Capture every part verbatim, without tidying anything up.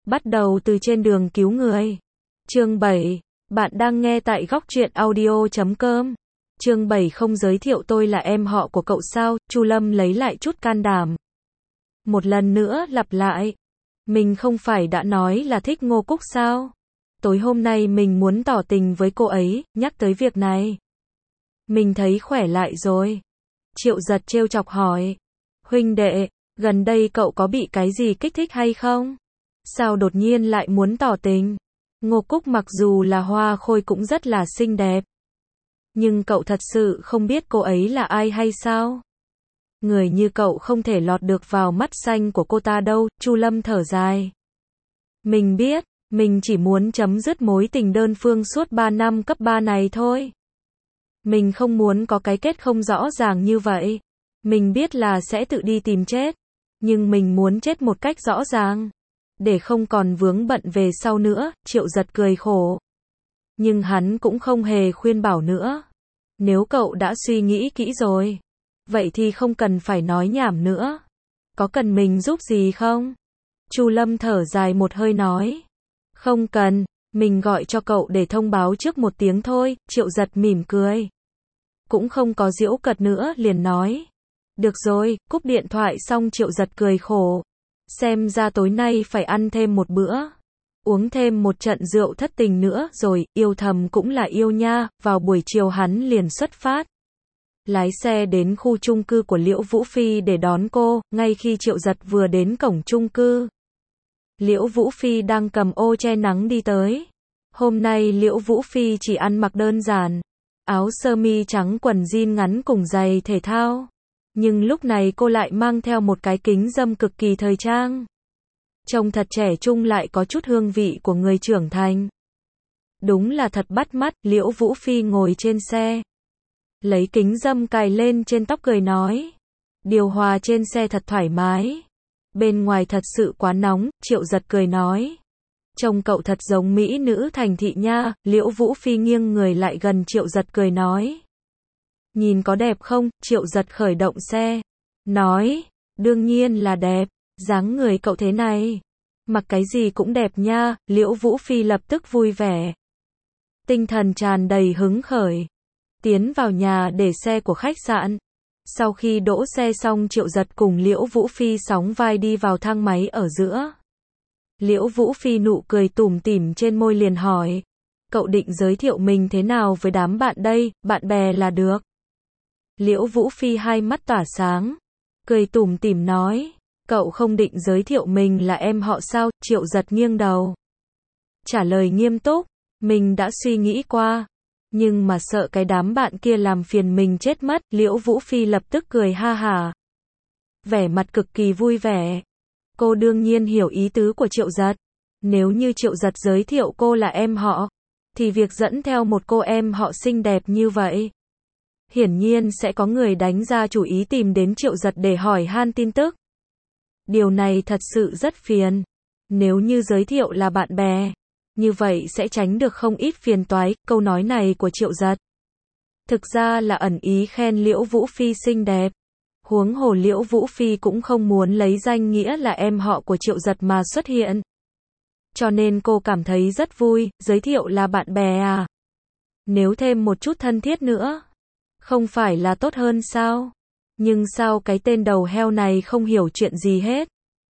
Bắt đầu từ trên đường cứu người. Chương bảy. Bạn đang nghe tại góc truyện audio chấm com. Chương bảy không giới thiệu tôi là em họ của cậu sao? Chu Lâm lấy lại chút can đảm. Một lần nữa lặp lại. Mình không phải đã nói là thích Ngô Cúc sao? Tối hôm nay mình muốn tỏ tình với cô ấy, nhắc tới việc này. Mình thấy khỏe lại rồi. Triệu Giật trêu chọc hỏi. Huynh đệ, gần đây cậu có bị cái gì kích thích hay không? Sao đột nhiên lại muốn tỏ tình? Ngô Cúc mặc dù là hoa khôi cũng rất là xinh đẹp. Nhưng cậu thật sự không biết cô ấy là ai hay sao? Người như cậu không thể lọt được vào mắt xanh của cô ta đâu, Chu Lâm thở dài. Mình biết, mình chỉ muốn chấm dứt mối tình đơn phương suốt ba năm cấp ba này thôi. Mình không muốn có cái kết không rõ ràng như vậy. Mình biết là sẽ tự đi tìm chết. Nhưng mình muốn chết một cách rõ ràng. Để không còn vướng bận về sau nữa, Triệu Giật cười khổ. Nhưng hắn cũng không hề khuyên bảo nữa. Nếu cậu đã suy nghĩ kỹ rồi, vậy thì không cần phải nói nhảm nữa. Có cần mình giúp gì không? Chu Lâm thở dài một hơi nói. Không cần, mình gọi cho cậu để thông báo trước một tiếng thôi, Triệu Giật mỉm cười. Cũng không có giễu cợt nữa liền nói. Được rồi, cúp điện thoại xong Triệu Giật cười khổ. Xem ra tối nay phải ăn thêm một bữa. Uống thêm một trận rượu thất tình nữa rồi, yêu thầm cũng là yêu nha, vào buổi chiều hắn liền xuất phát. Lái xe đến khu chung cư của Liễu Vũ Phi để đón cô, ngay khi Triệu Giật vừa đến cổng chung cư. Liễu Vũ Phi đang cầm ô che nắng đi tới. Hôm nay Liễu Vũ Phi chỉ ăn mặc đơn giản. Áo sơ mi trắng quần jean ngắn cùng giày thể thao. Nhưng lúc này cô lại mang theo một cái kính râm cực kỳ thời trang. Trông thật trẻ trung lại có chút hương vị của người trưởng thành. Đúng là thật bắt mắt, Liễu Vũ Phi ngồi trên xe. Lấy kính râm cài lên trên tóc cười nói. Điều hòa trên xe thật thoải mái. Bên ngoài thật sự quá nóng, Triệu Giật cười nói. Trông cậu thật giống mỹ nữ thành thị nha, Liễu Vũ Phi nghiêng người lại gần Triệu Giật cười nói. Nhìn có đẹp không? Triệu Giật khởi động xe. Nói, đương nhiên là đẹp, dáng người cậu thế này. Mặc cái gì cũng đẹp nha, Liễu Vũ Phi lập tức vui vẻ. Tinh thần tràn đầy hứng khởi. Tiến vào nhà để xe của khách sạn. Sau khi đỗ xe xong Triệu Giật cùng Liễu Vũ Phi sóng vai đi vào thang máy ở giữa. Liễu Vũ Phi nụ cười tủm tỉm trên môi liền hỏi. Cậu định giới thiệu mình thế nào với đám bạn đây, bạn bè là được. Liễu Vũ Phi hai mắt tỏa sáng. Cười tủm tỉm nói. Cậu không định giới thiệu mình là em họ sao, Triệu Giật nghiêng đầu. Trả lời nghiêm túc. Mình đã suy nghĩ qua. Nhưng mà sợ cái đám bạn kia làm phiền mình chết mất, Liễu Vũ Phi lập tức cười ha hả. Vẻ mặt cực kỳ vui vẻ. Cô đương nhiên hiểu ý tứ của Triệu Giật. Nếu như Triệu Giật giới thiệu cô là em họ, thì việc dẫn theo một cô em họ xinh đẹp như vậy, hiển nhiên sẽ có người đánh ra chủ ý tìm đến Triệu Giật để hỏi han tin tức. Điều này thật sự rất phiền. Nếu như giới thiệu là bạn bè, như vậy sẽ tránh được không ít phiền toái. Câu nói này của Triệu Giật thực ra là ẩn ý khen Liễu Vũ Phi xinh đẹp. Huống hồ Liễu Vũ Phi cũng không muốn lấy danh nghĩa là em họ của Triệu Giật mà xuất hiện. Cho nên cô cảm thấy rất vui, giới thiệu là bạn bè à. Nếu thêm một chút thân thiết nữa, không phải là tốt hơn sao? Nhưng sao cái tên đầu heo này không hiểu chuyện gì hết?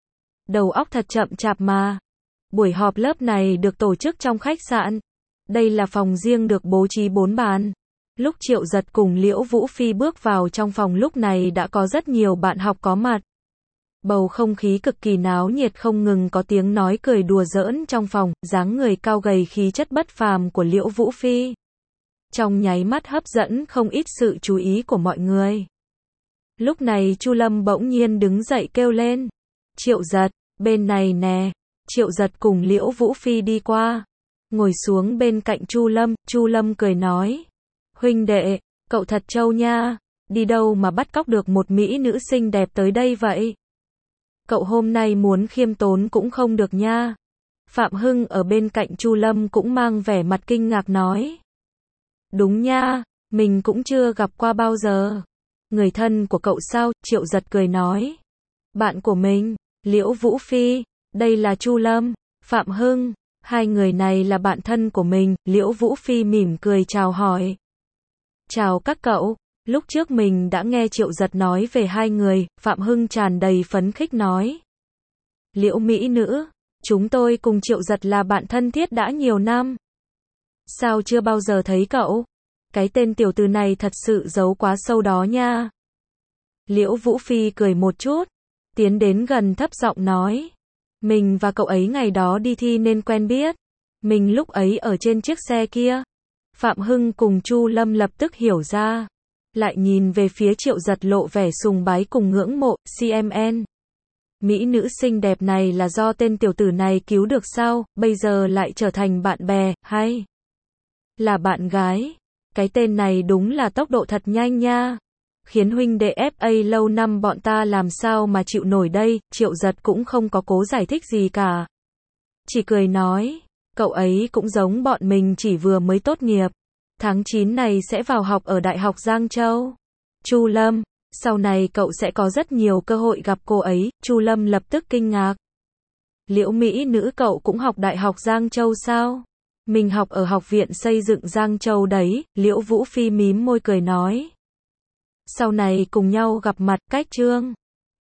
Đầu óc thật chậm chạp mà. Buổi họp lớp này được tổ chức trong khách sạn. Đây là phòng riêng được bố trí bốn bàn. Lúc Triệu Giật cùng Liễu Vũ Phi bước vào trong phòng lúc này đã có rất nhiều bạn học có mặt. Bầu không khí cực kỳ náo nhiệt, không ngừng có tiếng nói cười đùa giỡn trong phòng, dáng người cao gầy khí chất bất phàm của Liễu Vũ Phi. Trong nháy mắt hấp dẫn không ít sự chú ý của mọi người. Lúc này Chu Lâm bỗng nhiên đứng dậy kêu lên. Triệu Giật, bên này nè. Triệu Giật cùng Liễu Vũ Phi đi qua. Ngồi xuống bên cạnh Chu Lâm, Chu Lâm cười nói. Huynh đệ, cậu thật trâu nha. Đi đâu mà bắt cóc được một mỹ nữ xinh đẹp tới đây vậy? Cậu hôm nay muốn khiêm tốn cũng không được nha. Phạm Hưng ở bên cạnh Chu Lâm cũng mang vẻ mặt kinh ngạc nói. Đúng nha, mình cũng chưa gặp qua bao giờ. Người thân của cậu sao? Triệu Giật cười nói. Bạn của mình, Liễu Vũ Phi, đây là Chu Lâm. Phạm Hưng. Hai người này là bạn thân của mình, Liễu Vũ Phi mỉm cười chào hỏi. Chào các cậu, lúc trước mình đã nghe Triệu Giật nói về hai người, Phạm Hưng tràn đầy phấn khích nói. Liễu mỹ nữ, chúng tôi cùng Triệu Giật là bạn thân thiết đã nhiều năm. Sao chưa bao giờ thấy cậu? Cái tên tiểu tử này thật sự giấu quá sâu đó nha. Liễu Vũ Phi cười một chút, tiến đến gần thấp giọng nói. Mình và cậu ấy ngày đó đi thi nên quen biết. Mình lúc ấy ở trên chiếc xe kia. Phạm Hưng cùng Chu Lâm lập tức hiểu ra. Lại nhìn về phía Triệu Giật lộ vẻ sùng bái cùng ngưỡng mộ, xê em en. Mỹ nữ xinh đẹp này là do tên tiểu tử này cứu được sao, bây giờ lại trở thành bạn bè, hay là bạn gái. Cái tên này đúng là tốc độ thật nhanh nha. Khiến huynh đệ ép a lâu năm bọn ta làm sao mà chịu nổi đây. Triệu Giật cũng không có cố giải thích gì cả. Chỉ cười nói, cậu ấy cũng giống bọn mình chỉ vừa mới tốt nghiệp. Tháng chín này sẽ vào học ở Đại học Giang Châu. Chu Lâm, sau này cậu sẽ có rất nhiều cơ hội gặp cô ấy. Chu Lâm lập tức kinh ngạc. Liễu mỹ nữ cậu cũng học Đại học Giang Châu sao? Mình học ở Học viện Xây dựng Giang Châu đấy. Liễu Vũ Phi mím môi cười nói. Sau này cùng nhau gặp mặt, cách chương.